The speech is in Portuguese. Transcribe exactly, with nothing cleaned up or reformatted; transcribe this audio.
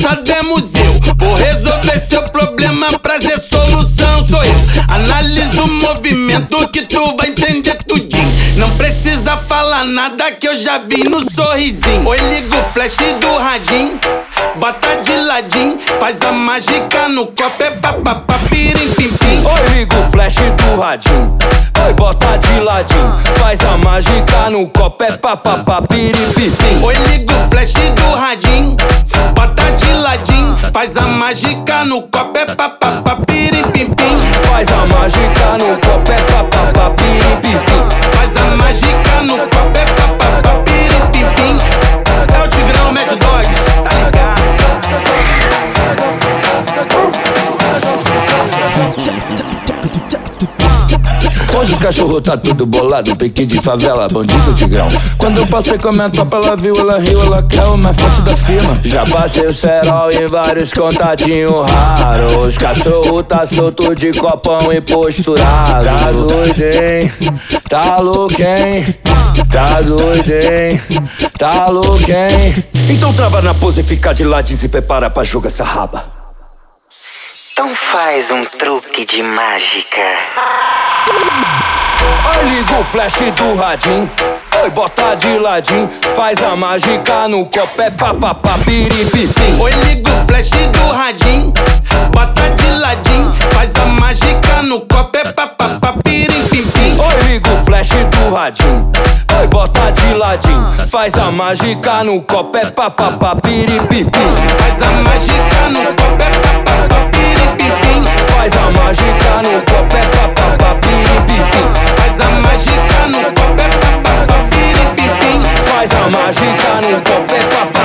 só demos eu. Vou resolver seu problema, prazer, solução sou eu. Analisa o movimento que tu vai entender tudinho. Não precisa falar nada que eu já vi no sorrisinho. Oi, liga o flash do radinho, bota de ladinho, faz a mágica no copo, é papapá, pirim, pim, pim. Oi, liga o flash do radinho, oi, bota de ladinho, faz a mágica no copo, é papapá, pirim, pim, pim. Oi, liga o flash do radinho, bota de ladinho, faz a mágica no copo, é papapá, pirim, pim, pim. Faz a mágica no copo, é papapá, pirim, pim, pim. Faz a mágica no copo, é papapá, pirim, pim, pim. É o Tigrão, Mad Dogs, tá ligado? Hoje os cachorros tá tudo bolado, pique de favela, bandido Tigrão. Quando eu passei com a minha topa, ela viu, ela riu, ela quer o mais forte da firma. Já passei o cerol em vários contatinhos raros. Os cachorros tá solto de copão e posturado. Tá doido, hein? Tá louco, hein? Tá doido, hein? Tá louco, hein? Então trava na pose e fica de ladinho, se prepara pra jogar essa raba. Então faz um truque de mágica. Oi, liga o flash do radinho, oi, bota de ladinho, faz a mágica no copo, é papapá, pirim, pim, pim. Oi, liga o flash do radinho, bota de ladinho, faz a mágica no copo, é papapá, pirim, pim, pim. Oi, liga o flash do radinho, oi, bota de ladinho, faz a mágica no copo, é papapá, pirim, pim, pim. Faz a mágica no copo, é papapá, pirim, pim, pim. Faz a mágica no copo, é papapá, pirim, pim, pim. Faz a mágica no copo, é papapá, pirim, pim, pim. Faz a mágica no copo, é papapá.